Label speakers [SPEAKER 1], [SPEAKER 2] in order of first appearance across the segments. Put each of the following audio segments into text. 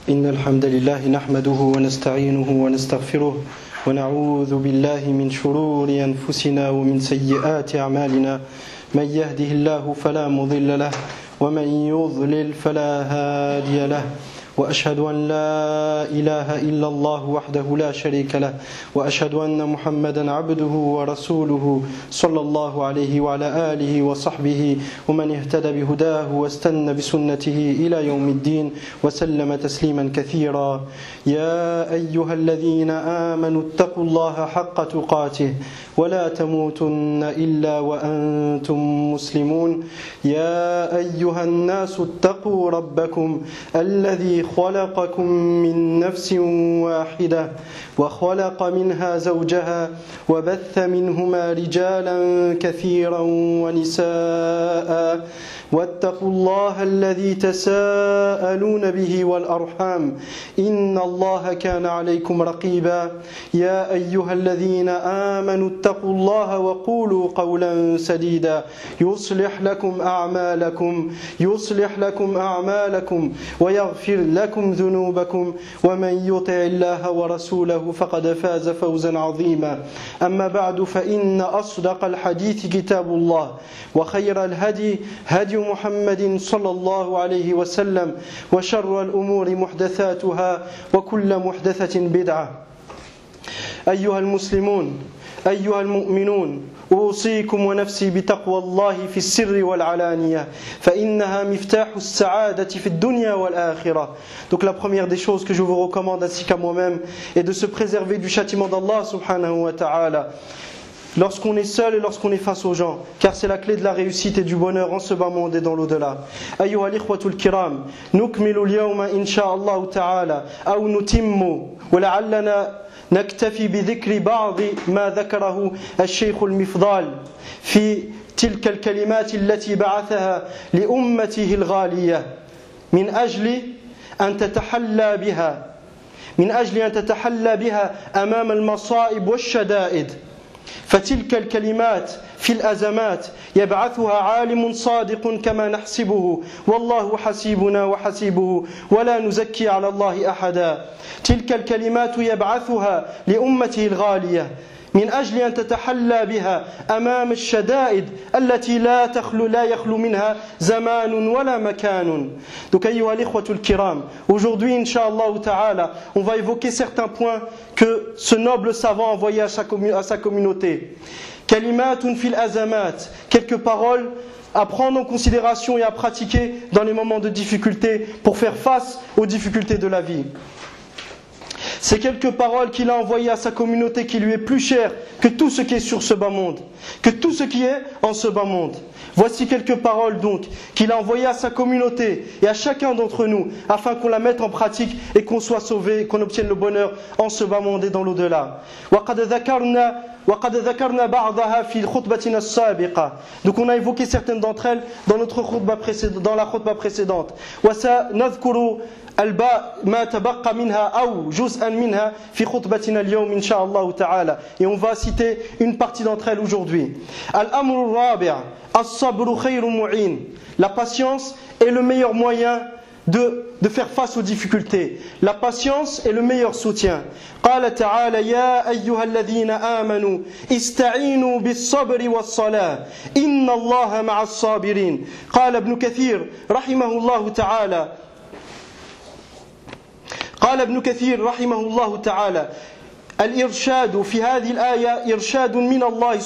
[SPEAKER 1] إن الحمد لله نحمده ونستعينه ونستغفره ونعوذ بالله من شرور أنفسنا ومن سيئات أعمالنا من يهده الله فلا مضل له ومن يضلل فلا هادي له وأشهد أن لا إله إلا الله وحده لا شريك له وأشهد أن محمدا عبده ورسوله صلى الله عليه وعلى آله وصحبه ومن اهتدى بهداه واستنى بسنته إلى يوم الدين وسلم تسليما كثيرا. يا أيها الذين آمنوا اتقوا الله حق تقاته ولا تموتن إلا وأنتم مسلمون. يا أيها الناس اتقوا ربكم الذي خلقكم من نفس واحدة وخلق منها زوجها وبث منهما رجالا كثيرا ونساء واتقوا الله الذي تساءلون به والأرحام إن الله كان عليكم رقيبا. يا أيها الذين آمنوا اتقوا الله وقولوا قولا سديدا يصلح لكم أعمالكم ويغفر لكم ذنوبكم ومن يطع الله ورسوله فقد فاز فوزا عظيما. أما بعد فإن أصدق الحديث كتاب الله وخير الهدي هدي محمد صلى الله عليه وسلم وشر الأمور محدثاتها وكل محدثة بدعة. أيها المسلمون أيها المؤمنون أوصيكم ونفسي بتقوى الله في السر والعلانية فإنها مفتاح السعادة في الدنيا والآخرة. Donc la première des choses que je vous recommande ainsi qu'à moi-même est de se préserver du châtiment d'Allah subhanahu wa ta'ala lorsqu'on est seul et lorsqu'on est face aux gens, car c'est la clé de la réussite et du bonheur en ce bas monde et dans l'au-delà. أيها الإخوة الكرام نكمل اليوم إن شاء الله تعالى أو نتم ولعلنا نكتفي بذكر بعض ما ذكره الشيخ المفضال في تلك الكلمات التي بعثها لأمته الغالية من أجل أن تتحلى بها أمام المصائب والشدائد. فتلك الكلمات في الأزمات يبعثها عالم صادق كما نحسبه والله حسيبنا وحسيبه ولا نزكي على الله أحدا. تلك الكلمات يبعثها لأمته الغالية من أجل أن تتحلى بها أمام الشدائد التي لا يخلو منها زمان ولا مكان. Donc أيها الإخوة الكرام, aujourd'hui Inch'Allah Ta'ala on va évoquer certains points que ce noble savant a envoyé à sa communauté. Kalimatun fil azamat, quelques paroles à prendre en considération et à pratiquer dans les moments de difficulté pour faire face aux difficultés de la vie. Ces quelques paroles qu'il a envoyées à sa communauté qui lui est plus chère que tout ce qui est sur ce bas monde, que tout ce qui est en ce bas monde. Voici quelques paroles donc qu'il a envoyées à sa communauté et à chacun d'entre nous afin qu'on la mette en pratique et qu'on soit sauvé et qu'on obtienne le bonheur en ce bas monde et dans l'au-delà. وقد ذكرنا بعضها في خطبتنا السابقة. Donc on a évoqué certaines d'entre elles dans notre khutbah précédente. وسنذكر ما تبقى منها أو جزءا منها في خطبتنا اليوم إن شاء الله تعالى. Et on va citer une partie d'entre elles aujourd'hui. الأمر الرابع الصبر خير معين. La patience est le meilleur moyen de faire face aux difficultés. La patience est le meilleur soutien. قال تعالى يا أيها الذين آمنوا استعينوا بالصبر والصلاة إن الله مع الصابرين. قال ابن كثير رحمه الله تعالى الإرشاد في هذه الآية إرشاد من الله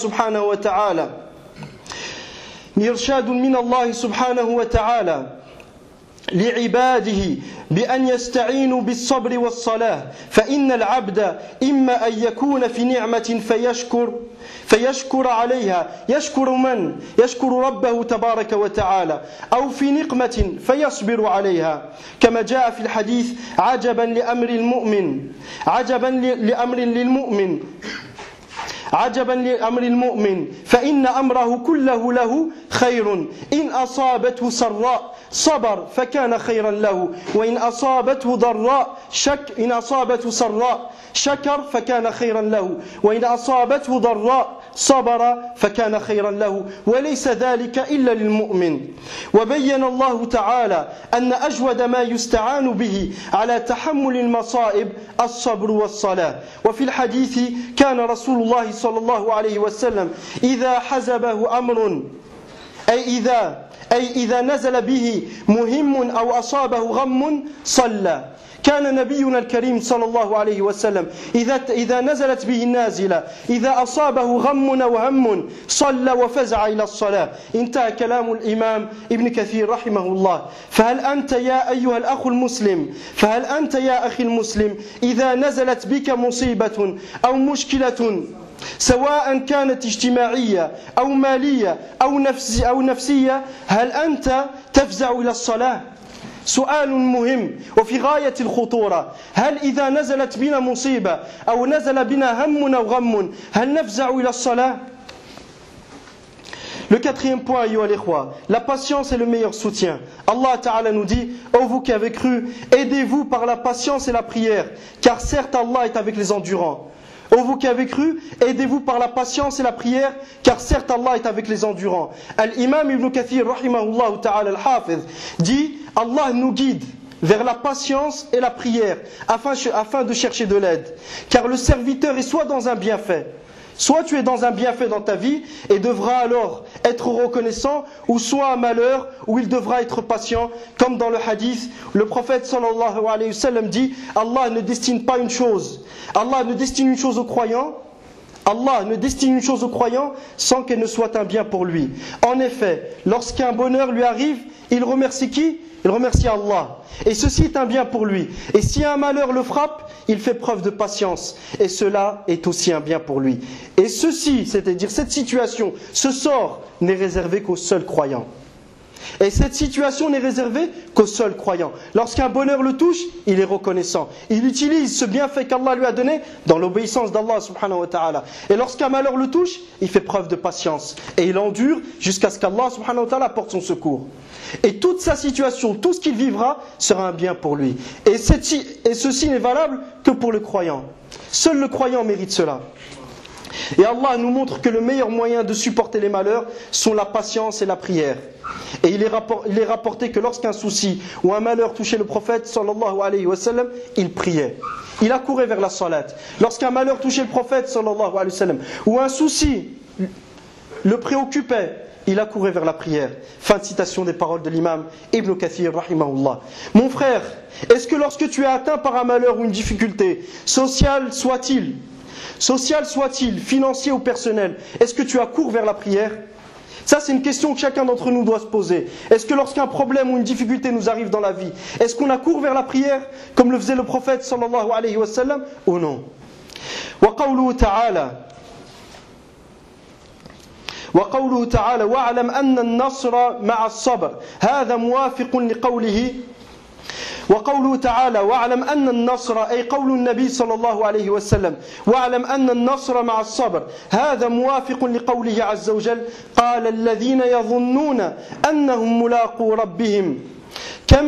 [SPEAKER 1] سبحانه وتعالى لعباده بأن يستعينوا بالصبر والصلاة فإن العبد إما أن يكون في نعمة فيشكر عليها يشكر ربه تبارك وتعالى أو في نقمة فيصبر عليها كما جاء في الحديث عجبا لأمر المؤمن فإن أمره كله له خير إن أصابته سراء صبر فكان خيرا له وإن أصابته ضراء إن أصابته سراء شكر فكان خيرا له وإن أصابته ضراء صبر فكان خيرا له وليس ذلك إلا للمؤمن. وبين الله تعالى أن أجود ما يستعان به على تحمل المصائب الصبر والصلاة. وفي الحديث كان رسول الله صلى الله عليه وسلم إذا حزبه أمر أي إذا نزل به مهم أو أصابه غم صلى. كان نبينا الكريم صلى الله عليه وسلم إذا نزلت به النازلة إذا أصابه غم أو هم صلى وفزع إلى الصلاة. انتهى كلام الإمام ابن كثير رحمه الله. فهل أنت يا أيها الأخ المسلم فهل أنت يا أخي المسلم إذا نزلت بك مصيبة أو مشكلة سواء كانت اجتماعية أو مالية أو نفسية هل أنت تفزع إلى الصلاة؟ سؤال مهم وفي غاية الخطورة. هل إذا نزلت بنا مصيبة أو نزل بنا هم أو غم هل نفزع إلى الصلاة؟ Le quatrième point, ayyuha al-ikhwa, la patience est le meilleur soutien. Allah Ta'ala nous dit, ô vous qui avez cru, aidez-vous par la patience et la prière, car certes Allah est avec les endurants. Ô vous qui avez cru, aidez-vous par la patience et la prière, car certes Allah est avec les endurants. Al-Imam Ibn Kathir, rahimahullah ta'ala al-Hafiz, dit, Allah nous guide vers la patience et la prière, afin de chercher de l'aide. Car le serviteur est soit dans un bienfait, soit tu es dans un bienfait dans ta vie et devras alors être reconnaissant, ou soit un malheur où il devra être patient, comme dans le hadith, le prophète sallallahu alayhi wa sallam dit, Allah ne destine pas une chose, Allah ne destine une chose aux croyants, Allah ne destine une chose aux croyants sans qu'elle ne soit un bien pour lui. En effet, lorsqu'un bonheur lui arrive, il remercie qui? Il remercie Allah. Et ceci est un bien pour lui. Et si un malheur le frappe, il fait preuve de patience. Et cela est aussi un bien pour lui. Et ceci, c'est-à-dire cette situation, ce sort, n'est réservé qu'aux seuls croyants. Et cette situation n'est réservée qu'aux seuls croyants. Lorsqu'un bonheur le touche, il est reconnaissant. Il utilise ce bienfait qu'Allah lui a donné dans l'obéissance d'Allah subhanahu wa ta'ala. Et lorsqu'un malheur le touche, il fait preuve de patience. Et il endure jusqu'à ce qu'Allah subhanahu wa ta'ala apporte son secours. Et toute sa situation, tout ce qu'il vivra, sera un bien pour lui. Et ceci n'est valable que pour le croyant. Seul le croyant mérite cela. Et Allah nous montre que le meilleur moyen de supporter les malheurs sont la patience et la prière. Et il est rapporté que lorsqu'un souci ou un malheur touchait le prophète sallallahu alayhi wa sallam, il priait. Il accourait vers la salat. Lorsqu'un malheur touchait le prophète sallallahu alayhi wa sallam, ou un souci le préoccupait, il accourait vers la prière. Fin de citation des paroles de l'imam Ibn Kathir rahimahullah. Mon frère, est-ce que lorsque tu es atteint par un malheur ou une difficulté, social soit-il, financier ou personnel, est-ce que tu accours vers la prière? Ça, c'est une question que chacun d'entre nous doit se poser. Est-ce que lorsqu'un problème ou une difficulté nous arrive dans la vie, est-ce qu'on accourt vers la prière comme le faisait le prophète sallallahu alayhi wa sallam ou non? Wa qawluhu ta'ala wa'lam anna an-nasra ma'a as-sabr hadha muwafiqun liqawlihi. وقوله تعالى واعلم أن النصر أي قول النبي صلى الله عليه وسلم واعلم أن النصر مع الصبر هذا موافق لقوله عز وجل قال الذين يظنون أنهم ملاقو ربهم كم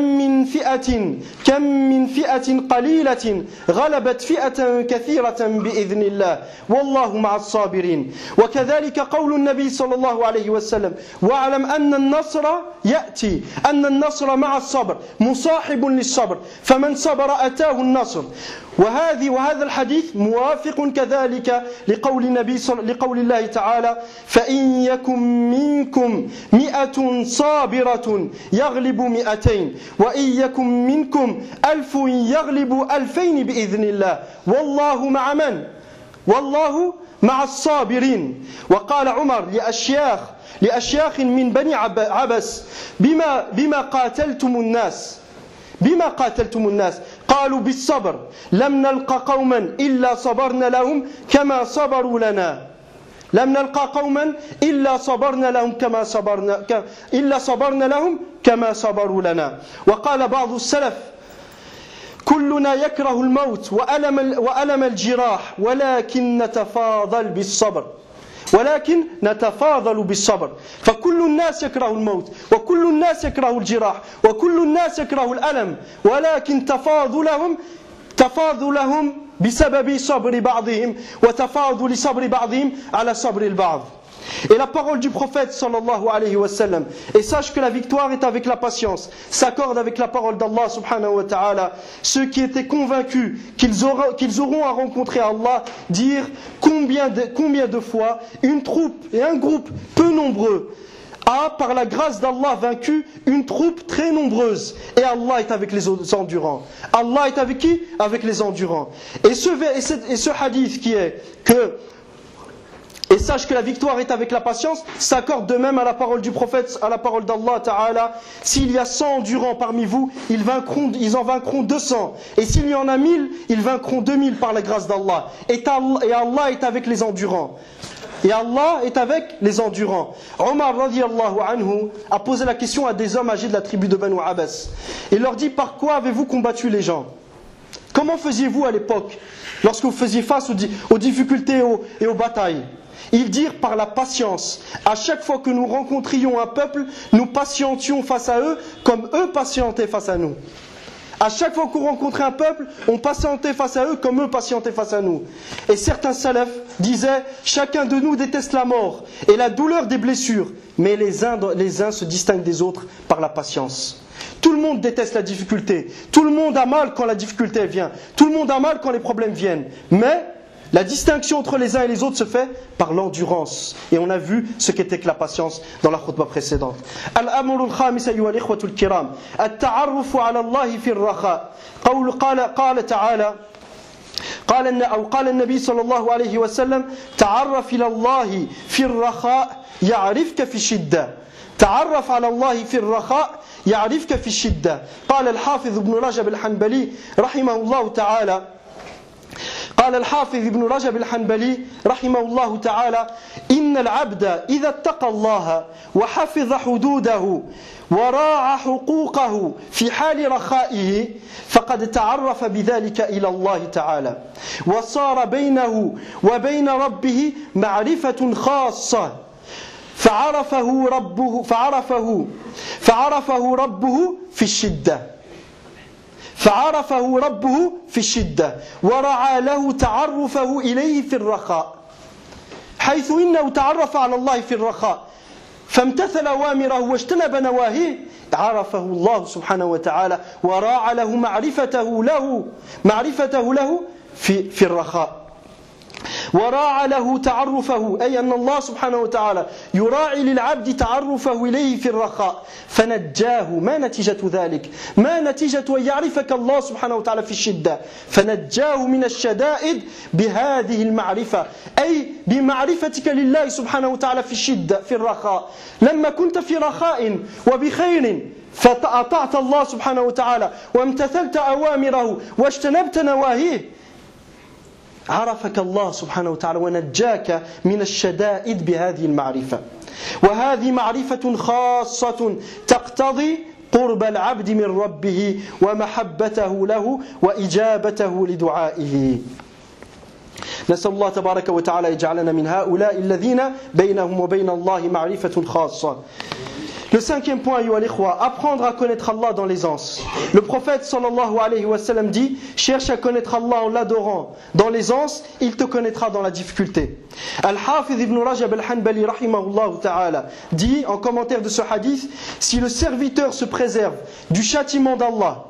[SPEAKER 1] من فئة قليلة غلبت فئة كثيرة بإذن الله والله مع الصابرين. وكذلك قول النبي صلى الله عليه وسلم واعلم أن النصر يأتي أن النصر مع الصبر مصاحب للصبر فمن صبر أتاه النصر. وهذا الحديث موافق كذلك لقول الله تعالى فإن يكن منكم 100 صابرة يغلب 200 وإن يكن منكم 1000 يغلب 2000 بإذن الله والله مع من؟ والله مع الصابرين. وقال عمر لأشياخ من بني عبس بما قاتلتم الناس قالوا بالصبر لم نلقى قوما إلا صبرنا لهم كما صبروا لنا كما صبروا لنا. وقال بعض السلف كلنا يكره الموت وألم الجراح ولكن نتفاضل بالصبر. ولكن نتفاضل بالصبر فكل الناس يكره الموت وكل الناس يكره الجراح وكل الناس يكره الألم ولكن تفاضلهم بسبب صبر بعضهم وتفاضل صبر بعضهم على صبر البعض. Et la parole du prophète sallallahu alayhi wa sallam, et sache que la victoire est avec la patience, s'accorde avec la parole d'Allah subhanahu wa ta'ala. Ceux qui étaient convaincus qu'ils auront à rencontrer Allah dire combien de fois une troupe et un groupe peu nombreux a par la grâce d'Allah vaincu une troupe très nombreuse. Et Allah est avec les endurants. Allah est avec qui? Avec les endurants. Et ce hadith qui est que et sache que la victoire est avec la patience, s'accorde de même à la parole du prophète, à la parole d'Allah Ta'ala. S'il y a 100 endurants parmi vous, ils en vaincront 200. Et s'il y en a 1000, ils vaincront 2000 par la grâce d'Allah. Et Allah est avec les endurants. Et Allah est avec les endurants. Omar radiyallahu anhu a posé la question à des hommes âgés de la tribu de Banu Abbas. Il leur dit: par quoi avez-vous combattu les gens? Comment faisiez-vous à l'époque, lorsque vous faisiez face aux difficultés et aux batailles? Ils dirent: par la patience. À chaque fois que nous rencontrions un peuple, nous patientions face à eux comme eux patientaient face à nous. À chaque fois qu'on rencontrait un peuple, on patientait face à eux comme eux patientaient face à nous. Et certains salafs disaient: chacun de nous déteste la mort et la douleur des blessures, mais les uns se distinguent des autres par la patience. Tout le monde déteste la difficulté, tout le monde a mal quand la difficulté vient, tout le monde a mal quand les problèmes viennent, mais la distinction entre les uns et les autres se fait par l'endurance. Et on a vu ce qu'était que la patience dans la khutbah précédente. Al-amru al-khamis ayyuha al-ikhwatu al-kiram, at-ta'arrufu 'ala Allah fi ar-rakha. Qala ta'ala قال النبي صلى الله عليه وسلم: تعرف إلى الله في الرخاء يعرفك في الشدة. تعرف على الله في الرخاء يعرفك في الشدة. قال الحافظ ابن رجب الحنبلي رحمه الله تعالى قال الحافظ ابن رجب الحنبلي رحمه الله تعالى: إن العبد إذا اتقى الله وحفظ حدوده وراعى حقوقه في حال رخائه فقد تعرف بذلك إلى الله تعالى وصار بينه وبين ربه معرفة خاصة فعرفه ربه في الشدة ورعى له تعرفه إليه في الرخاء حيث إنه تعرف على الله في الرخاء فامتثل أوامره واجتنب نواهيه عرفه الله سبحانه وتعالى وراعى له معرفته له في الرخاء وراعى له تعرفه أي أن الله سبحانه وتعالى يراعي للعبد تعرفه إليه في الرخاء فنجاه. ما نتيجة ذلك؟ ما نتيجة أن يعرفك الله سبحانه وتعالى في الشدة؟ فنجاه من الشدائد بهذه المعرفة أي بمعرفتك لله سبحانه وتعالى في الشدة في الرخاء. لما كنت في رخاء وبخير فأطعت الله سبحانه وتعالى وامتثلت أوامره واجتنبت نواهيه عرفك الله سبحانه وتعالى ونجاك من الشدائد بهذه المعرفة. وهذه معرفة خاصة تقتضي قرب العبد من ربه ومحبته له وإجابته لدعائه. نسأل الله تبارك وتعالى يجعلنا من هؤلاء الذين بينهم وبين الله معرفة خاصة. Le cinquième point, ayyuha al-ikhwa, apprendre à connaître Allah dans l'aisance. Le prophète sallallahu alayhi wa sallam dit: cherche à connaître Allah en l'adorant dans l'aisance, il te connaîtra dans la difficulté. Al-Hafiz ibn Rajab al-Hanbali rahimahullah ta'ala dit en commentaire de ce hadith: si le serviteur se préserve du châtiment d'Allah,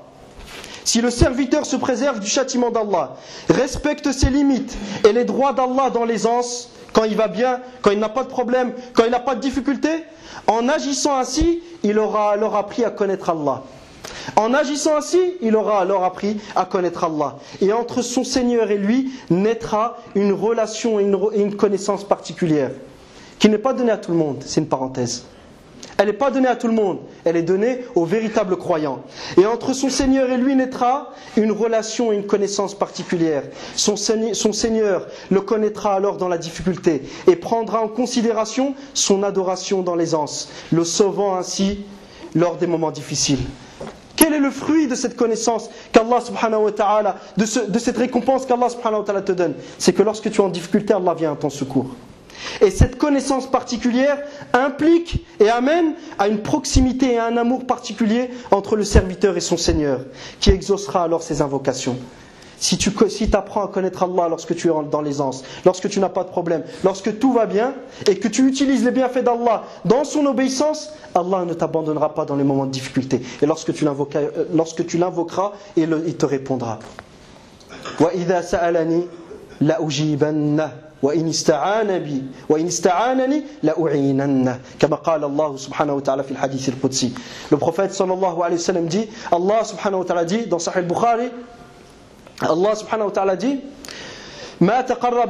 [SPEAKER 1] respecte ses limites et les droits d'Allah dans l'aisance, quand il va bien, quand il n'a pas de problème, quand il n'a pas de difficulté, en agissant ainsi, il aura alors appris à connaître Allah. En agissant ainsi, il aura alors appris à connaître Allah. Et entre son Seigneur et lui naîtra une relation et une connaissance particulière, qui n'est pas donnée à tout le monde, c'est une parenthèse. Elle n'est pas donnée à tout le monde, elle est donnée aux véritables croyants. Et entre son Seigneur et lui naîtra une relation et une connaissance particulière. Son Seigneur le connaîtra alors dans la difficulté et prendra en considération son adoration dans l'aisance, le sauvant ainsi lors des moments difficiles. Quel est le fruit de cette connaissance qu'Allah subhanahu wa ta'ala, de cette récompense qu'Allah subhanahu wa ta'ala te donne? C'est que lorsque tu es en difficulté, Allah vient à ton secours. Et cette connaissance particulière implique et amène à une proximité et à un amour particulier entre le serviteur et son Seigneur, qui exaucera alors ses invocations. Si tu apprends à connaître Allah lorsque tu es dans l'aisance, lorsque tu n'as pas de problème, lorsque tout va bien, et que tu utilises les bienfaits d'Allah dans son obéissance, Allah ne t'abandonnera pas dans les moments de difficulté. Et lorsque tu l'invoqueras, il te répondra. وَإِذَا سَأَلَنِي لَأُجِيبَنَّهُ وإن استعانني لأعيننه كما قال الله سبحانه وتعالى في الحديث القدسي. Le prophète sallallahu alayhi wa sallam dit, Allah subhanahu wa ta'ala dit dans Sahih al-Bukhari, Allah subhanahu wa ta'ala dit ما تقرب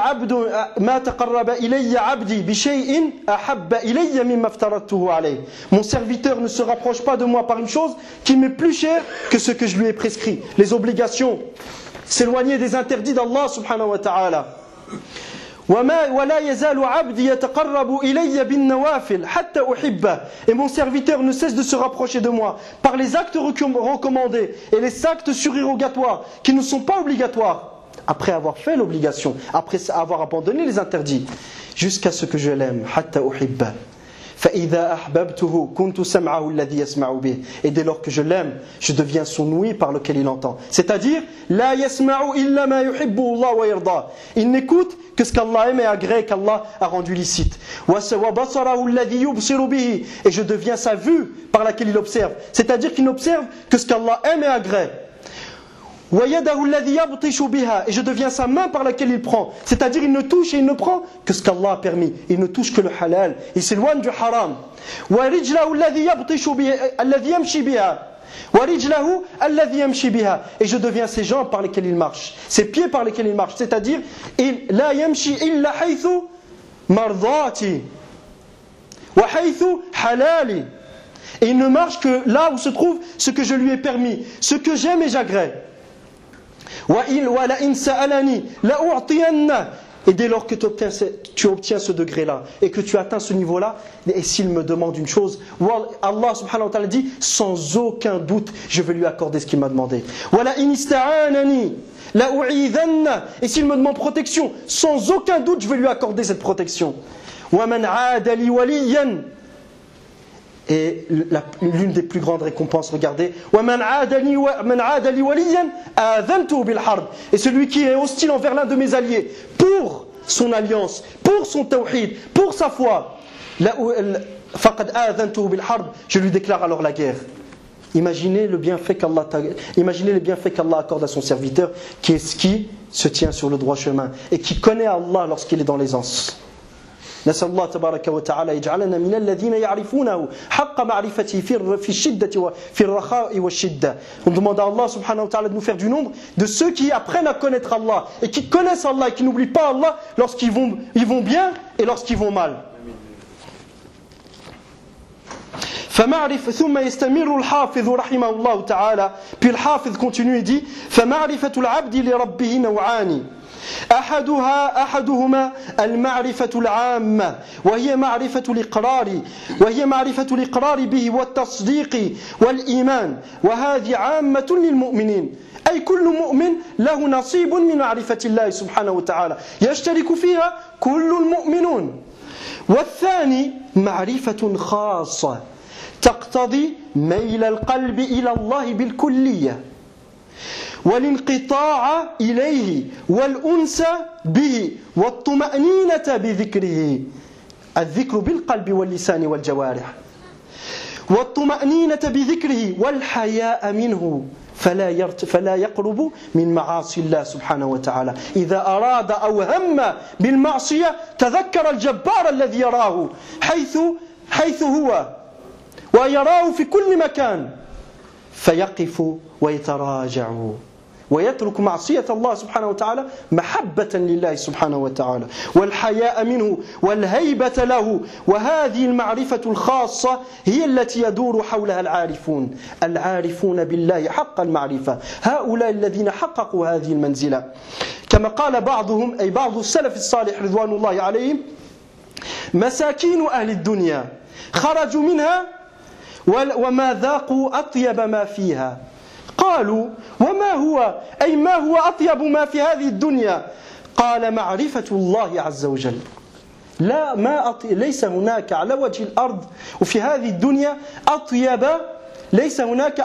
[SPEAKER 1] إلي عبدي بشيء أحب إلي مما افترضته عليه. Mon serviteur ne se rapproche pas de moi par une chose qui m'est plus chère que ce que je lui ai prescrit. Les obligations, s'éloigner des interdits d'Allah subhanahu wa ta'ala. ولا يزال عبدي يتقرب إلي بالنوافل حتى أحبه. Et mon serviteur ne cesse de se rapprocher de moi par les actes recommandés et les actes surérogatoires qui ne sont pas obligatoires, après avoir fait l'obligation, après avoir abandonné les interdits, jusqu'à ce que je l'aime. حتى أحبه. فإذا أحببته كنت سمعه الذي يسمع به. Et dès lors que je l'aime, je deviens son ouïe par lequel il entend. C'est-à-dire, لا يسمع إلا ما يحبه الله ويرضاه. Il n'écoute que ce qu'Allah aime et agrée, qu'Allah a rendu licite. وبصره الذي يبصر به. Et je deviens sa vue par laquelle il observe. C'est-à-dire qu'il n'observe que ce qu'Allah aime et agrée. وَيَدَهُ الَّذِي يَبْطِشُ بِهَا. Et je deviens sa main par laquelle il prend. C'est-à-dire il ne touche et il ne prend que ce qu'Allah a permis. Il ne touche que le halal. Il s'éloigne du haram. وَرِجْلَهُ الَّذِي يَبْطِشُ بِهَا الَّذِي يَمْشِي بِهَا وَرِجْلَهُ الَّذِي يَمْشِي بِهَا. Et je deviens ses jambes par lesquelles il marche, ses pieds par lesquels il marche. C'est-à-dire لَا يَمْشِي إِلَّا حَيْثُ مَرْضَاتِي وَحَيْثُ حَلَالِي. Et il ne marche que là où se trouve ce que je lui ai permis, ce que j'aime et j'agrée. Et dès lors que tu obtiens ce degré-là et que tu atteins ce niveau-là, et s'il me demande une chose, Allah subhanahu wa ta'ala dit, sans aucun doute, je vais lui accorder ce qu'il m'a demandé. Et s'il me demande protection, sans aucun doute, je vais lui accorder cette protection. Et l'une des plus grandes récompenses, regardez, et celui qui est hostile envers l'un de mes alliés pour son alliance, pour son tawhid, pour sa foi, je lui déclare alors la guerre. Imaginez les bienfaits qu'Allah accorde à son serviteur, qui se tient sur le droit chemin et qui connaît Allah lorsqu'il est dans l'aisance. نسأل الله تبارك وتعالى يجعلنا من الذين يعرفونه حق معرفته في الشدة وفي الرخاء والشدة. On demande à Allah subhanahu wa ta'ala de nous faire du nombre de ceux qui apprennent à connaître Allah et qui connaissent Allah et qui n'oublient pas Allah lorsqu'ils vont bien et lorsqu'ils vont mal. ثم يستمر الحافظ رحمه الله تعالى. Puis le حافظ continue et dit فمعرفة العبد لربه نوعان. أحدهما المعرفة العامة وهي معرفة الإقرار به والتصديق والإيمان وهذه عامة للمؤمنين أي كل مؤمن له نصيب من معرفة الله سبحانه وتعالى يشترك فيها كل المؤمنون. والثاني معرفة خاصة تقتضي ميل القلب إلى الله بالكلية والانقطاع إليه والأنس به والطمأنينة بذكره. الذكر بالقلب واللسان والجوارح. والطمأنينة بذكره والحياء منه فلا يقرب من معاصي الله سبحانه وتعالى. إذا أراد أو هم بالمعصية تذكر الجبار الذي يراه حيث هو ويراه في كل مكان فيقف ويتراجع ويترك معصية الله سبحانه وتعالى محبة لله سبحانه وتعالى والحياء منه والهيبة له. وهذه المعرفة الخاصة هي التي يدور حولها العارفون بالله حق المعرفة. هؤلاء الذين حققوا هذه المنزلة كما قال بعضهم أي بعض السلف الصالح رضوان الله عليهم مساكين أهل الدنيا خرجوا منها وما ذاقوا أطيب ما فيها. قالوا وما هو أي ما هو أطيب ما في هذه الدنيا؟ قال معرفة الله عز وجل. لا ما ليس هناك على وجه الأرض وفي هذه الدنيا ليس هناك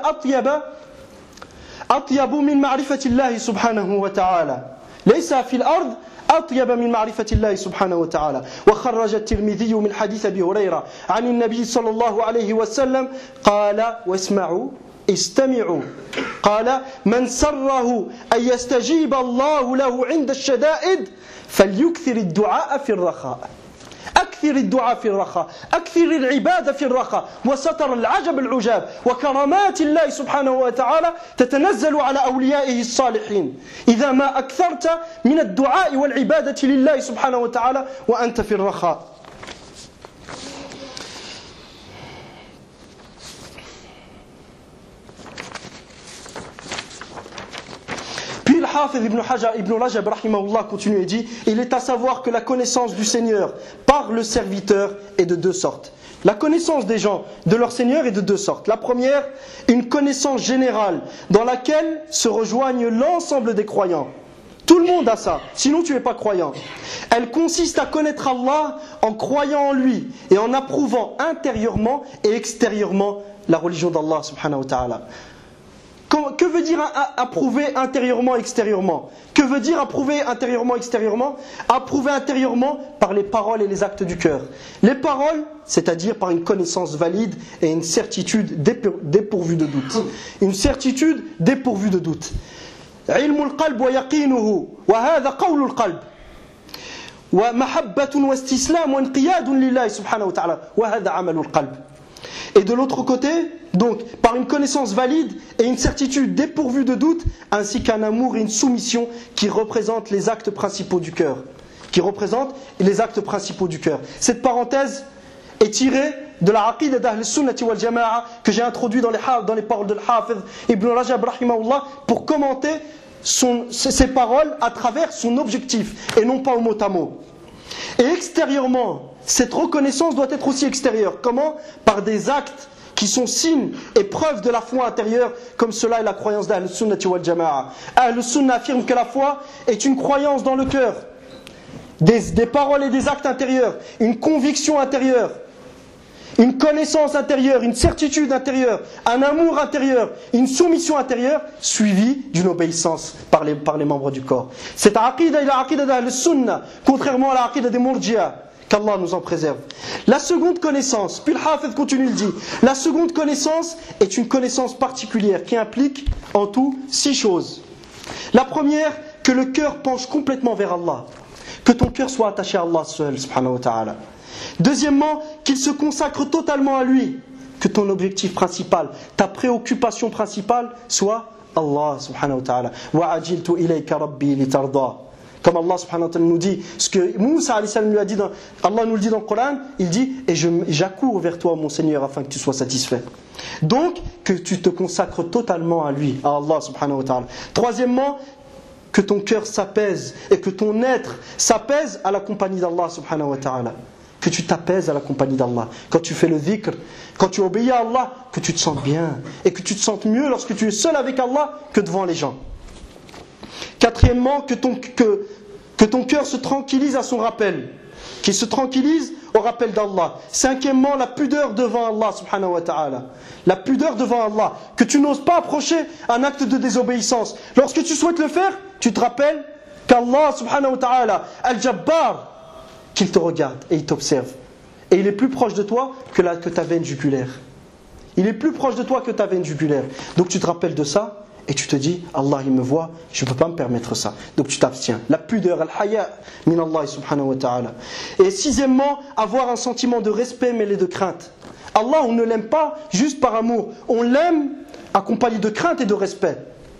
[SPEAKER 1] أطيب من معرفة الله سبحانه وتعالى. ليس في الأرض أطيب من معرفة الله سبحانه وتعالى. وخرج الترمذي من حديث أبي هريرة عن النبي صلى الله عليه وسلم قال واسمعوا استمعوا قال من سره أن يستجيب الله له عند الشدائد فليكثر الدعاء في الرخاء. أكثر الدعاء في الرخاء، أكثر العبادة في الرخاء. وستر العجب العجاب وكرامات الله سبحانه وتعالى تتنزل على أوليائه الصالحين إذا ما أكثرت من الدعاء والعبادة لله سبحانه وتعالى وأنت في الرخاء. Puis le Hafiz Ibn Rajab rahimahullah continue et dit il est à savoir que la connaissance du Seigneur par le serviteur est de deux sortes. La connaissance des gens de leur Seigneur est de deux sortes. La première, une connaissance générale dans laquelle se rejoignent l'ensemble des croyants. Tout le monde a ça, sinon tu n'es pas croyant. Elle consiste à connaître Allah en croyant en lui et en approuvant intérieurement et extérieurement la religion d'Allah subhanahu wa ta'ala. Que veut dire approuver intérieurement, extérieurement? Que veut dire approuver intérieurement, extérieurement? Approuver intérieurement par les paroles et les actes du cœur. Les paroles, c'est-à-dire par une connaissance valide et une certitude dépourvue de doute. Une certitude dépourvue de doute. علم القلب ويقينه وهذا قول القلب ومحبة واستسلام وانقياد لله سبحانه وتعالى وهذا عمل القلب. Et de l'autre côté, donc, par une connaissance valide et une certitude dépourvue de doute, ainsi qu'un amour et une soumission qui représentent les actes principaux du cœur. Cette parenthèse est tirée de la aqida d'Ahl Sunnati wal Jama'a que j'ai introduit dans les paroles de l'Hafiz Ibn Rajab rahimahullah pour commenter ses paroles à travers son objectif et non pas au mot à mot. Et extérieurement, cette reconnaissance doit être aussi extérieure. Comment? Par des actes qui sont signes et preuves de la foi intérieure, comme cela est la croyance d'Ahl Sunnati wal Jama'a. Ahl Sunnah affirme que la foi est une croyance dans le cœur, des paroles et des actes intérieurs, une conviction intérieure, une connaissance intérieure, une certitude intérieure, un amour intérieur, une soumission intérieure, suivie d'une obéissance par les membres du corps. Cette aqida est la aqida d'Ahl Sunnah, contrairement à la aqida des Murji'a. Qu'Allah nous en préserve. La seconde connaissance, puis le Hafiz continue, il dit, la seconde connaissance est une connaissance particulière qui implique en tout 6 choses. La première, que le cœur penche complètement vers Allah, que ton cœur soit attaché à Allah seul, subhanahu wa ta'ala. Deuxièmement, qu'il se consacre totalement à lui, que ton objectif principal, ta préoccupation principale soit Allah subhanahu wa ta'ala. Wa ajiltu ilayka rabbi litarda. Comme Allah subhanahu wa ta'ala nous dit, ce que Moussa alayhi salam lui a dit, Allah nous le dit dans le Coran, il dit, et j'accours vers toi mon Seigneur afin que tu sois satisfait. Donc, que tu te consacres totalement à lui, à Allah subhanahu wa ta'ala. Troisièmement, que ton cœur s'apaise et que ton être s'apaise à la compagnie d'Allah subhanahu wa ta'ala. Que tu t'apaises à la compagnie d'Allah. Quand tu fais le dhikr, quand tu obéis à Allah, que tu te sentes bien et que tu te sentes mieux lorsque tu es seul avec Allah que devant les gens. Quatrièmement, que ton cœur se tranquillise à son rappel, qu'il se tranquillise au rappel d'Allah. Cinquièmement, la pudeur devant Allah subhanahu wa ta'ala. La pudeur devant Allah, que tu n'oses pas approcher un acte de désobéissance. Lorsque tu souhaites le faire, tu te rappelles qu'Allah subhanahu wa ta'ala, Al-Jabbar, qu'il te regarde et il t'observe. Et il est plus proche de toi que ta veine jugulaire. Il est plus proche de toi que ta veine jugulaire. Donc tu te rappelles de ça. Et tu te dis, Allah il me voit, je ne peux pas me permettre ça. Donc tu t'abstiens. La pudeur, al-haya min Allah subhanahu wa ta'ala. Et sixièmement, avoir un sentiment de respect mêlé de crainte. Allah, on ne l'aime pas juste par amour. On l'aime accompagné de crainte et de respect.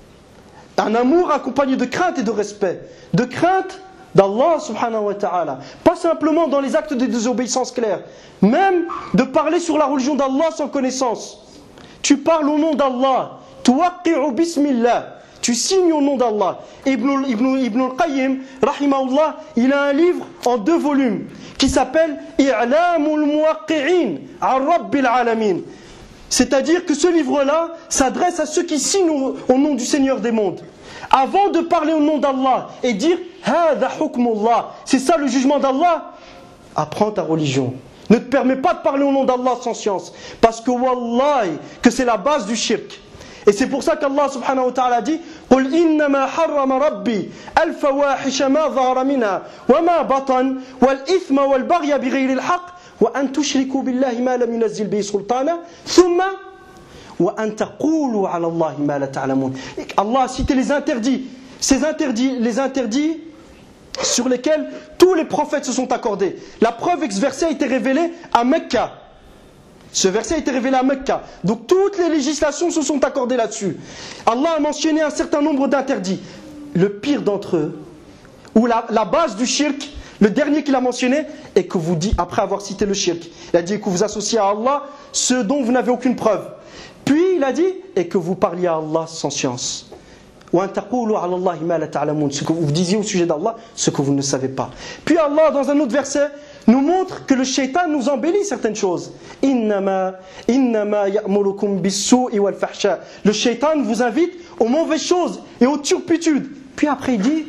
[SPEAKER 1] Un amour accompagné de crainte et de respect. De crainte d'Allah subhanahu wa ta'ala. Pas simplement dans les actes de désobéissance clairs. Même de parler sur la religion d'Allah sans connaissance. Tu parles au nom d'Allah. Tu signes au nom d'Allah. Ibn al-Qayyim, rahimahullah, il a un livre en 2 volumes qui s'appelle I'lamul Muwaqqi'in ar-Rabbil Alamin. C'est-à-dire que ce livre-là s'adresse à ceux qui signent au nom du Seigneur des mondes. Avant de parler au nom d'Allah et dire Hada hukmullah, c'est ça le jugement d'Allah, apprends ta religion. Ne te permets pas de parler au nom d'Allah sans science. Parce que wallahi, que c'est la base du shirk. Et c'est pour ça qu'Allah subhanahu wa ta'ala dit قُلْ إِنَّمَا حَرَّمَ رَبِّي الْفَوَاحِشَ مَا ظَهَرَ مِنْهَا وَمَا بَطَنَ وَالْإِثْمَ وَالْبَغْيَ بِغَيْرِ الْحَقِّ وَأَنْ تُشْرِكُوا بِاللَّهِ مَا لَمْ يُنَزِّلْ بِهِ سُلْطَانًا ثُمَّ وَأَنْ تَقُولُوا عَلَى اللَّهِ مَا لَا تَعْلَمُونَ. Allah a cité les interdits. Les interdits sur lesquels tous les prophètes se sont accordés. La preuve est que ce verset a été révélé à Mecca. Ce verset a été révélé à Mecca. Donc toutes les législations se sont accordées là-dessus. Allah a mentionné un certain nombre d'interdits. Le pire d'entre eux, ou la base du shirk, le dernier qu'il a mentionné, est que vous dites, après avoir cité le shirk, il a dit que vous associez à Allah ce dont vous n'avez aucune preuve. Puis il a dit, et que vous parliez à Allah sans science. Ce que vous disiez au sujet d'Allah, ce que vous ne savez pas. Puis Allah, dans un autre verset, nous montre que le shaitan nous embellit certaines choses. Le shaitan vous invite aux mauvaises choses et aux turpitudes. Puis après il dit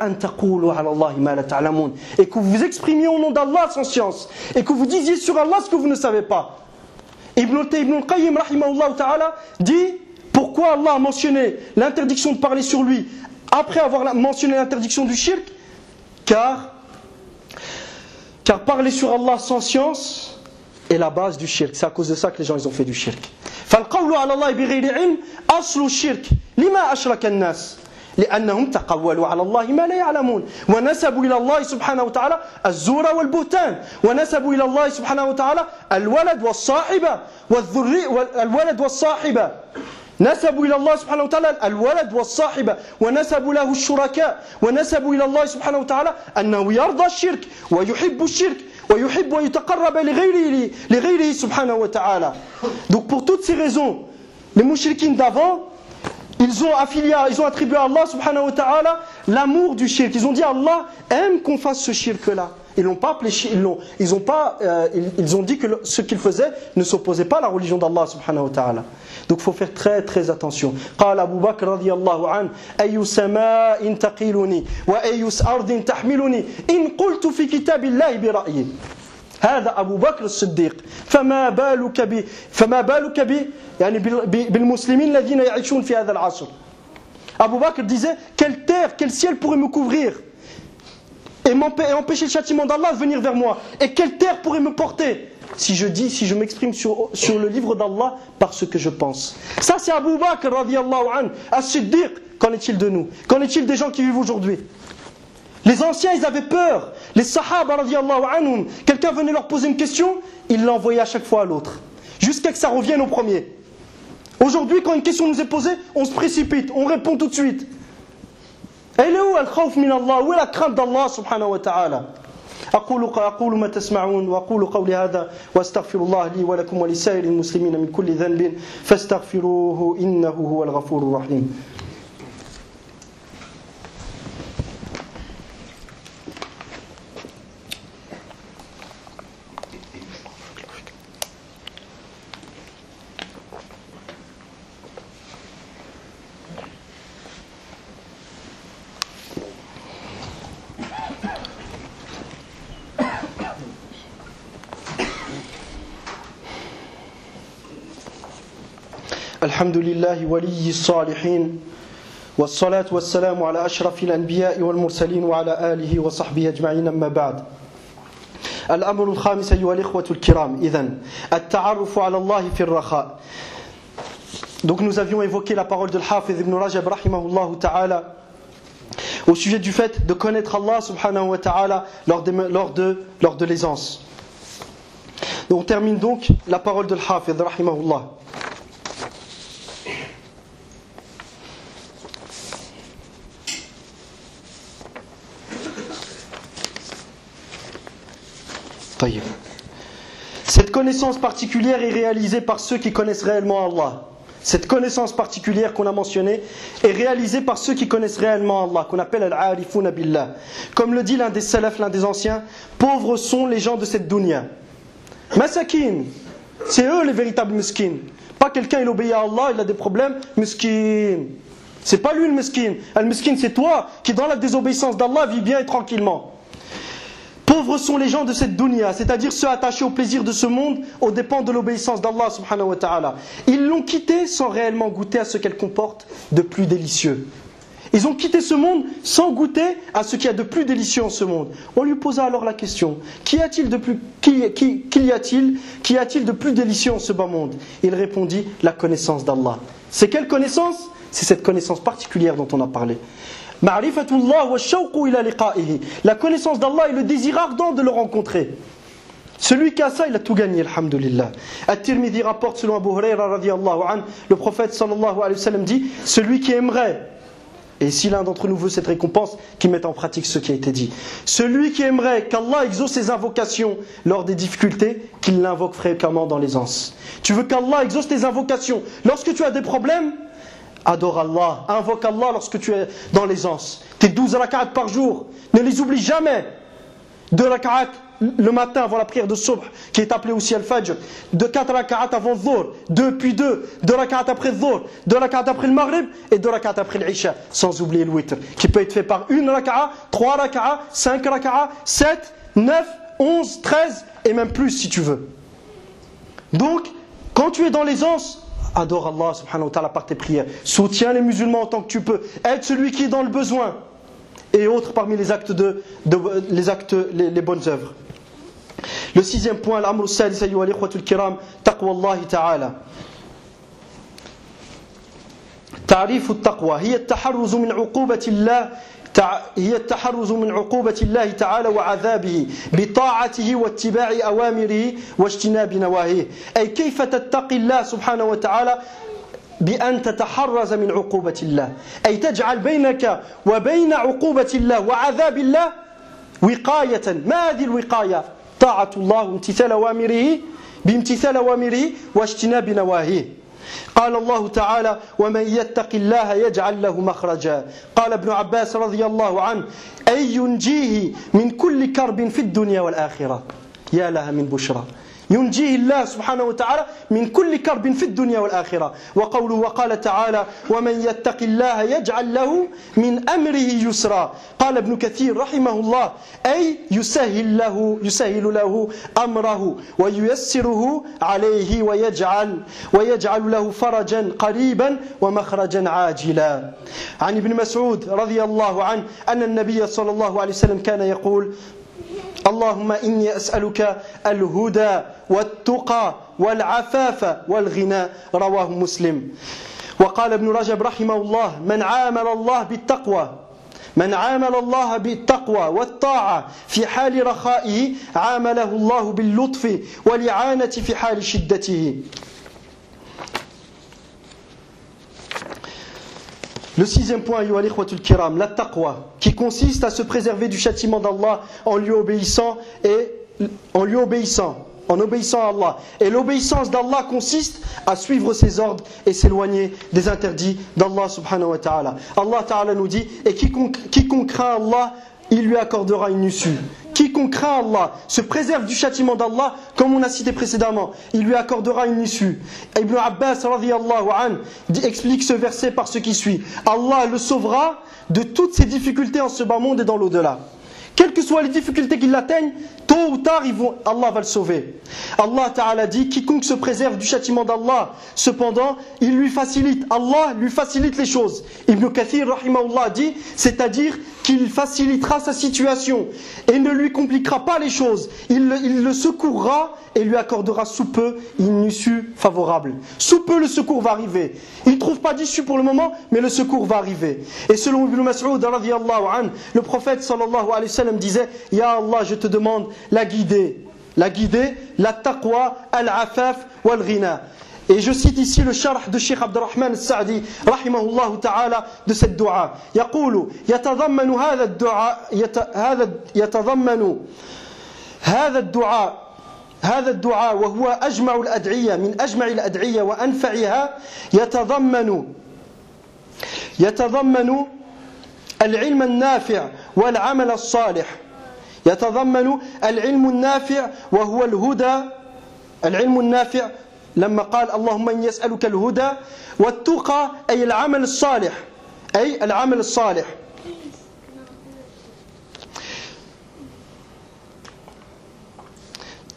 [SPEAKER 1] et que vous vous exprimiez au nom d'Allah sans science et que vous disiez sur Allah ce que vous ne savez pas. Ibn al-Qayyim rahimahullah ta'ala dit pourquoi Allah a mentionné l'interdiction de parler sur lui après avoir mentionné l'interdiction du shirk. Car parler sur Allah sans science est la base du shirk. C'est à cause de ça que les gens ils ont fait du shirk. فالقول على الله بغير علم أصل الشرك لما أشرك الناس لأنهم تقولوا على الله ما لا يعلمون ونسبوا إلى الله سبحانه وتعالى الزور والبهتان ونسبوا إلى الله سبحانه وتعالى الولد والصاحبة والولد والصاحبة نسبوا إلى الله سبحانه وتعالى الولد والصاحبة ونسبوا له الشركاء ونسبوا إلى الله سبحانه وتعالى أنه يرضى الشرك ويحب الشرك ويحب أن يتقرب لغيره سبحانه وتعالى. Donc pour toutes ces raisons, les mouchriquines d'avant, ils ont attribué à Allah subhanahu wa ta'ala l'amour du shirk. Ils ont dit Allah aime qu'on fasse ce shirk là. Ils l'ont pas appelé shirk, ils ont dit que ce qu'ils faisaient ne s'opposait pas à la religion d'Allah subhanahu wa ta'ala. Donc il faut faire très très attention. قال أبو بكر رضي الله عنه أي سماء تقيلني وأي أرض تحملني إن قلت في كتاب الله برأيي. هذا أبو بكر الصديق فما بالك يعني بالمسلمين الذين يعيشون في هذا العصر. Abu Bakr disait quelle terre, quel ciel pourrait me couvrir et empêcher le châtiment d'Allah de venir vers moi, et quelle terre pourrait me porter si je m'exprime sur le livre d'Allah par ce que je pense. Ça c'est Abu Bakr radiyallahu anhu as-Siddiq. Qu'en est-il de nous? Qu'en est-il des gens qui vivent aujourd'hui? Les anciens ils avaient peur. Les sahaba radiyallahu anhum, quelqu'un venait leur poser une question, ils l'envoyaient à chaque fois à l'autre jusqu'à que ça revienne au premier. Aujourd'hui quand une question nous est posée, on se précipite, on répond tout de suite. Elle est où al-khawf min Allah? Où est la crainte d'Allah subhanahu wa ta'ala? أقول ما تسمعون وأقول قولي هذا وأستغفر الله لي ولكم ولسائر المسلمين من كل ذنب فاستغفروه إنه هو الغفور الرحيم. الحمد لله ولي الصالحين والصلاة والسلام على أشرف الأنبياء والمرسلين وعلى آله وصحبه أجمعين أما بعد. الأمر الخامس أيها الإخوة الكرام إذن التعرف على الله في الرخاء. Donc nous avions évoqué la parole de l'Hafiz ibn Rajab rahimahullah ta'ala au sujet du fait de connaître Allah subhanahu wa ta'ala lors de l'aisance. Donc on termine donc la parole de l'Hafiz rahimahullah. Cette connaissance particulière est réalisée par ceux qui connaissent réellement Allah. Cette connaissance particulière qu'on a mentionnée est réalisée par ceux qui connaissent réellement Allah, qu'on appelle al-arifuna billah. Comme le dit l'un des salafs, l'un des anciens, pauvres sont les gens de cette dunya. Masakin, c'est eux les véritables miskin. Pas quelqu'un il obéit à Allah, il a des problèmes, miskin. C'est pas lui le miskin. Al-miskin c'est toi qui dans la désobéissance d'Allah vis bien et tranquillement. Pauvres sont les gens de cette dunya, c'est-à-dire ceux attachés au plaisir de ce monde aux dépens de l'obéissance d'Allah subhanahu wa ta'ala. Ils l'ont quitté sans réellement goûter à ce qu'elle comporte de plus délicieux. Ils ont quitté ce monde sans goûter à ce qu'il y a de plus délicieux en ce monde. On lui posa alors la question, qu'y a-t-il de plus délicieux en ce bas monde? Il répondit, la connaissance d'Allah. C'est quelle connaissance? C'est cette connaissance particulière dont on a parlé. Ma'rifatullah wa shawqu ila liqa'ihi. La connaissance d'Allah et le désir ardent de le rencontrer. Celui qui a ça, il a tout gagné, alhamdulillah. At-Tirmidhi rapporte selon Abu Hurayra radiyallahu anhu, le prophète sallallahu alayhi wa sallam dit, celui qui aimerait, et si l'un d'entre nous veut cette récompense, qu'il mette en pratique ce qui a été dit. Celui qui aimerait qu'Allah exauce ses invocations lors des difficultés, qu'il l'invoque fréquemment dans l'aisance. Tu veux qu'Allah exauce tes invocations lorsque tu as des problèmes? Adore Allah, invoque Allah lorsque tu es dans l'aisance. Tes 12 rak'at par jour, ne les oublie jamais. 2 rak'at le matin avant la prière de Subh, qui est appelée aussi Al-Fajr, 4 rak'at avant Dhuhr, 2 puis 2 rak'at après Dhuhr, 2 rak'at après le Maghrib et 2 rak'at après l'Isha, sans oublier le Witr, qui peut être fait par 1 rak'at, 3 rak'at, 5 rak'at, 7, 9, 11, 13 et même plus si tu veux. Donc, quand tu es dans l'aisance, adore Allah subhanahu wa ta'ala par tes prières. Soutiens les musulmans en tant que tu peux. Aide celui qui est dans le besoin. Et autres parmi les actes, les bonnes œuvres. Le 6e point, l'amru sadis ayyuha al-ikhwatul kiram, taqwa Allah ta'ala. تعريف التقوى هي التحرز من عقوبة الله تعالى وعذابه بطاعته واتباع أوامره واجتناب نواهيه. أي كيف تتقي الله سبحانه وتعالى بأن تتحرز من عقوبة الله، أي تجعل بينك وبين عقوبة الله وعذاب الله وقاية. ما هذه الوقاية؟ طاعة الله بامتثال أوامره واجتناب نواهيه. قال الله تعالى ومن يتق الله يجعل له مخرجا. قال ابن عباس رضي الله عنه أي ينجيه من كل كرب في الدنيا والآخرة. يا لها من بشرى. ينجيه الله سبحانه وتعالى من كل كرب في الدنيا والآخرة. وقوله وقال تعالى ومن يتق الله يجعل له من أمره يسرا. قال ابن كثير رحمه الله أي يسهل له أمره وييسره عليه ويجعل له فرجا قريبا ومخرجا عاجلا. عن ابن مسعود رضي الله عنه أن النبي صلى الله عليه وسلم كان يقول اللهم إني أسألك الهدى والتقى والعفاف والغنى. رواه مسلم. وقال ابن رجب رحمه الله من عامل الله بالتقوى والطاعة في حال رخائه عامله الله باللطف والإعانة في حال شدته. Le 6e point, ayyuha al-ikhwatul kiram, la taqwa, qui consiste à se préserver du châtiment d'Allah en obéissant à Allah. Et l'obéissance d'Allah consiste à suivre ses ordres et s'éloigner des interdits d'Allah subhanahu wa ta'ala. Allah ta'ala nous dit, et quiconque craint Allah, il lui accordera une issue. Quiconque craint Allah, se préserve du châtiment d'Allah, comme on a cité précédemment, il lui accordera une issue. Ibn Abbas radiyallahu anhu explique ce verset par ce qui suit. Allah le sauvera de toutes ses difficultés en ce bas monde et dans l'au-delà. Quelles que soient les difficultés qui l'atteignent, tôt ou tard, Allah va le sauver. Allah Ta'ala dit, quiconque se préserve du châtiment d'Allah, cependant, il lui facilite. Allah lui facilite les choses. Ibn Kathir, rahimahullah, dit, c'est-à-dire qu'il facilitera sa situation et ne lui compliquera pas les choses. Il le secourra et lui accordera sous peu une issue favorable. Sous peu, le secours va arriver. Il ne trouve pas d'issue pour le moment, mais le secours va arriver. Et selon Ibn Mas'ud, radiyallahu anhu, le prophète sallallahu alayhi wa sallam disait, Ya Allah, je te demande la guider, la taqwa, al-afaf, wal-ghina. Et je cite ici le sharh de Cheikh Abdurrahman al-Sa'di rahimahullah ta'ala de cette dua. يقول يتضمن هذا الدعاء وهو أجمع الأدعية من أجمع الأدعية وأنفعها يتضمن العلم النافع والعمل الصالح. يتضمن العلم النافع وهو الهدى. العلم النافع لما قال اللهم إني أسألك الهدى والتقى أي العمل الصالح.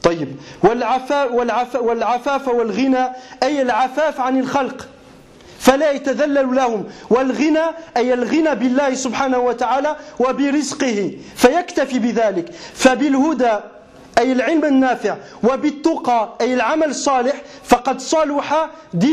[SPEAKER 1] طيب والعفاف والغنى أي العفاف عن الخلق فلا يتذلل لهم والغنى أي الغنى بالله سبحانه وتعالى وبرزقه فيكتفي بذلك فبالهدى أي العلم النافع وبالتقى أي العمل الصالح فقد صلح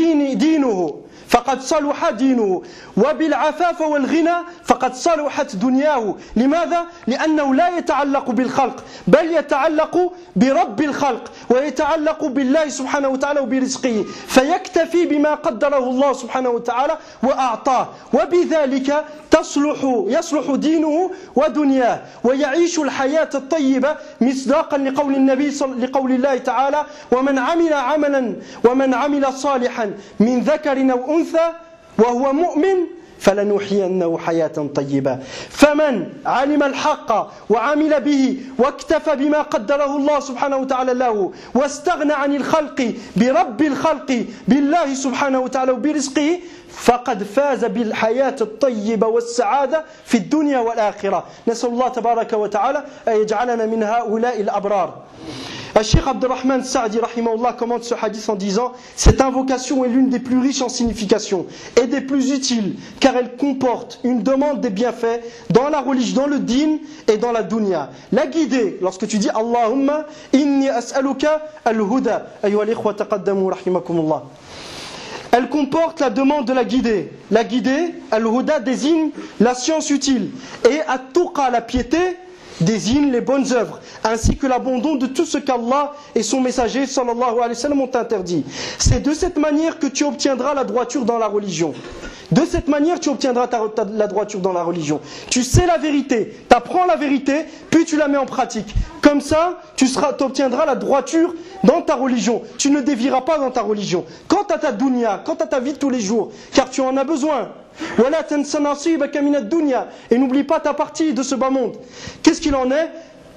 [SPEAKER 1] دينه وبالعفاف والغنى فقد صلحت دنياه لماذا؟ لأنه لا يتعلق بالخلق بل يتعلق برب الخلق ويتعلق بالله سبحانه وتعالى وبرزقه فيكتفي بما قدره الله سبحانه وتعالى وأعطاه وبذلك يصلح دينه ودنياه ويعيش الحياة الطيبة مصداقا لقول الله تعالى ومن عمل صالحا من ذكر أو أنثى وهو مؤمن فلنحيينه حياة طيبة فمن علم الحق وعمل به واكتفى بما قدره الله سبحانه وتعالى له واستغنى عن الخلق برب الخلق بالله سبحانه وتعالى وبرزقه فقد فاز بالحياة الطيبة والسعادة في الدنيا والآخرة نسأل الله تبارك وتعالى أن يجعلنا من هؤلاء الأبرار. Cheikh Abdurrahman Sa'di rahimahullah commente ce hadith en disant cette invocation est l'une des plus riches en signification et des plus utiles car elle comporte une demande des bienfaits dans la religion, dans le din et dans la dunya. La guidée, lorsque tu dis Allahumma inni as'aluka al-huda ayyuha al-ikhwa taqaddamu rahimakumullah. Elle comporte la demande de la guidée. La guidée, al-huda désigne la science utile et at-tuqa, la piété, désigne les bonnes œuvres, ainsi que l'abandon de tout ce qu'Allah et son messager sallallahu alayhi wa sallam ont interdit. C'est de cette manière que tu obtiendras la droiture dans la religion. De cette manière, tu obtiendras la droiture dans la religion. Tu sais la vérité, tu apprends la vérité, puis tu la mets en pratique. Comme ça, tu obtiendras la droiture dans ta religion. Tu ne dévieras pas dans ta religion. Quant à ta dunya, quant à ta vie de tous les jours, car tu en as besoin. Et n'oublie pas ta partie de ce bas monde. Qu'est-ce qu'il en est?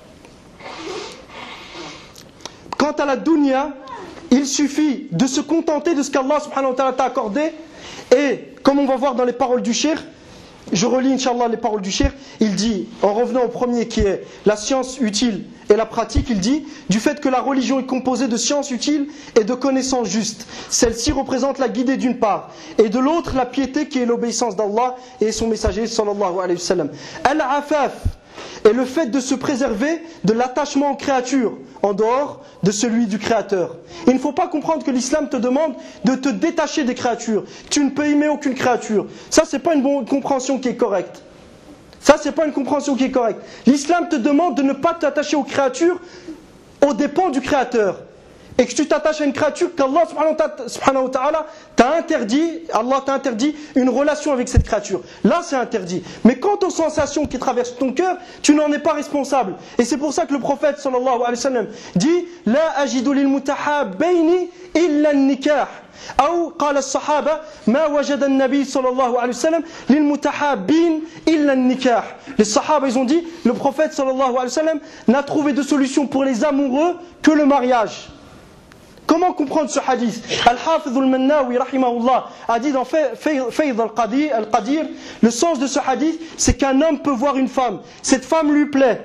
[SPEAKER 1] Quant à la dunya, il suffit de se contenter de ce qu'Allah subhanahu wa ta'ala t'a accordé. Et comme on va voir dans les paroles du cheikh, je relis Inch'Allah les paroles du cheikh, il dit, en revenant au premier qui est la science utile et la pratique, il dit, du fait que la religion est composée de sciences utiles et de connaissances justes. Celle-ci représente la guidée d'une part, et de l'autre la piété qui est l'obéissance d'Allah et son messager sallallahu alayhi wa sallam. Al-afaf est le fait de se préserver de l'attachement aux créatures en dehors de celui du Créateur. Il ne faut pas comprendre que l'islam te demande de te détacher des créatures. Tu ne peux aimer aucune créature. Ça, c'est pas une bonne compréhension qui est correcte. Ça, c'est pas une compréhension qui est correcte. L'islam te demande de ne pas t'attacher aux créatures aux dépens du Créateur. Et que tu t'attaches à une créature qu'Allah subhanahu wa ta'ala t'a interdit, Allah t'a interdit une relation avec cette créature. Là, c'est interdit. Mais quant aux sensations qui traversent ton cœur, tu n'en es pas responsable. Et c'est pour ça que le prophète sallallahu alayhi wa sallam dit La ajidu lil mutahabbayni illa an-nikah. أو قال الصحابة ما وجد النبي صلى الله عليه وسلم للمتحابين إلا النكاح. Les Sahaba ils ont dit le prophète sallallahu alayhi wa sallam n'a trouvé de solution pour les amoureux que le mariage. Comment comprendre ce hadith? Al-Hafidh al-Mannawi rahimahullah a dit dans Fayd al-Qadir, le sens de ce hadith c'est qu'un homme peut voir une femme, cette femme lui plaît.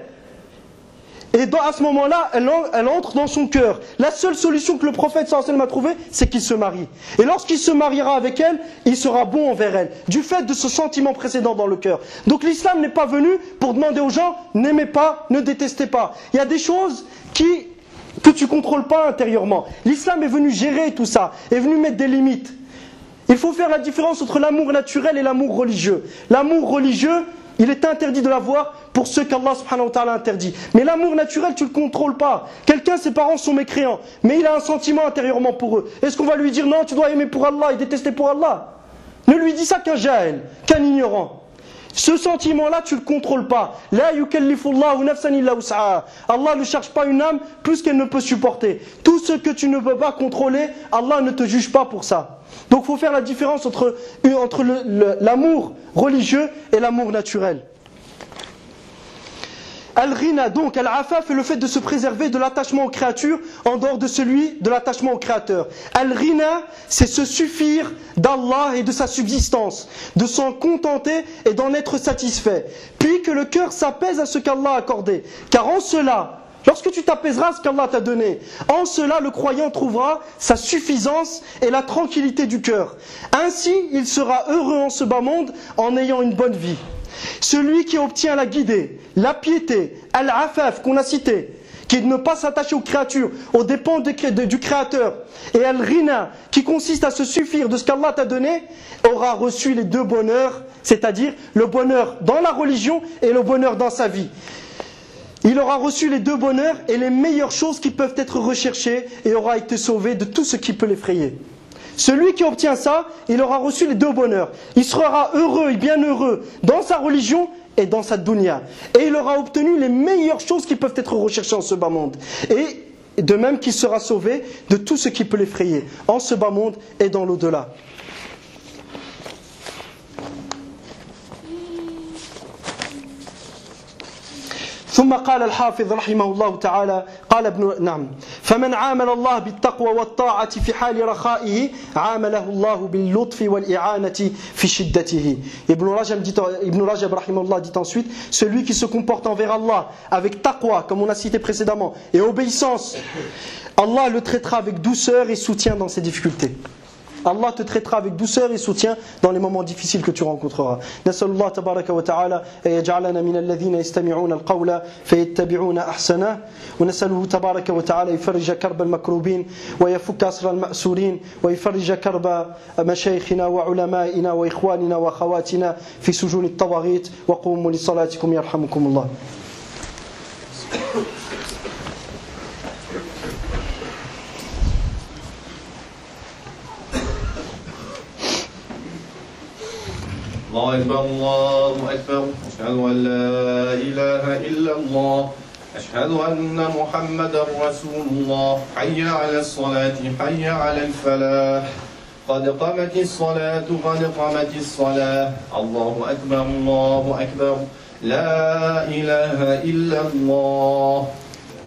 [SPEAKER 1] Et à ce moment-là, elle entre dans son cœur. La seule solution que le prophète sallallahu alayhi wa sallam a trouvée, c'est qu'il se marie. Et lorsqu'il se mariera avec elle, il sera bon envers elle. Du fait de ce sentiment précédent dans le cœur. Donc l'islam n'est pas venu pour demander aux gens, n'aimez pas, ne détestez pas. Il y a des choses que tu ne contrôles pas intérieurement. L'islam est venu gérer tout ça, est venu mettre des limites. Il faut faire la différence entre l'amour naturel et l'amour religieux. L'amour religieux, il est interdit de l'avoir pour ceux qu'Allah subhanahu wa ta'ala interdit. Mais l'amour naturel, tu ne le contrôles pas. Quelqu'un, ses parents sont mécréants, mais il a un sentiment intérieurement pour eux. Est-ce qu'on va lui dire non, tu dois aimer pour Allah et détester pour Allah? Ne lui dis ça qu'un jahil, qu'un ignorant. Ce sentiment-là, tu ne le contrôles pas. La yukallifullahu nafsan illa wus'aha. Allah ne cherche pas une âme plus qu'elle ne peut supporter. Tout ce que tu ne peux pas contrôler, Allah ne te juge pas pour ça. Donc il faut faire la différence entre l'amour religieux et l'amour naturel. Al-Ghina, donc, Al-Afaf est le fait de se préserver de l'attachement aux créatures en dehors de celui de l'attachement au Créateur. Al-Ghina, c'est se suffire d'Allah et de sa subsistance, de s'en contenter et d'en être satisfait. Puis que le cœur s'apaise à ce qu'Allah a accordé. Car en cela, lorsque tu t'apaiseras à ce qu'Allah t'a donné, en cela le croyant trouvera sa suffisance et la tranquillité du cœur. Ainsi, il sera heureux en ce bas monde en ayant une bonne vie. Celui qui obtient la guidée, la piété, al-afaf qu'on a cité, qui est de ne pas s'attacher aux créatures, aux dépens du Créateur, et al-rina, qui consiste à se suffire de ce qu'Allah t'a donné, aura reçu les deux bonheurs, c'est-à-dire le bonheur dans la religion et le bonheur dans sa vie. Il aura reçu les deux bonheurs et les meilleures choses qui peuvent être recherchées et aura été sauvé de tout ce qui peut l'effrayer. Celui qui obtient ça, il aura reçu les deux bonheurs. Il sera heureux et bienheureux dans sa religion et dans sa dunya. Et il aura obtenu les meilleures choses qui peuvent être recherchées en ce bas monde. Et de même qu'il sera sauvé de tout ce qui peut l'effrayer en ce bas monde et dans l'au-delà. ثم قال الحافظ رحمه الله تعالى قال فمن عامل الله بالتقوى والطاعة في حال رخائه عامله الله باللطف والإعانة في شدته. Ibn Rajab رحمه الله dit ensuite, celui qui se comporte envers Allah avec taqwa, comme on a cité précédemment, et obéissance, Allah le traitera avec douceur et soutien dans ses difficultés. Allah te traitera avec douceur et soutien dans les moments difficiles que tu rencontreras. نسأل الله تبارك وتعالى أن يجعلنا من الذين يستمعون القول فيتبعون أحسنه ونسأله تبارك وتعالى يفرج كرب المكروبين ويفك أسر المأسورين ويفرج كرب مشايخنا وعلمائنا وإخواننا وأخواتنا في سجون الطواغيت وقوموا لصلاتكم يرحمكم الله.
[SPEAKER 2] الله أكبر الله أكبر أشهد أن لا إله إلا الله أشهد أن محمدا رسول الله حي على الصلاة حي على الفلاح قد قامت الصلاة قد قامت الصلاة الله أكبر لا إله إلا الله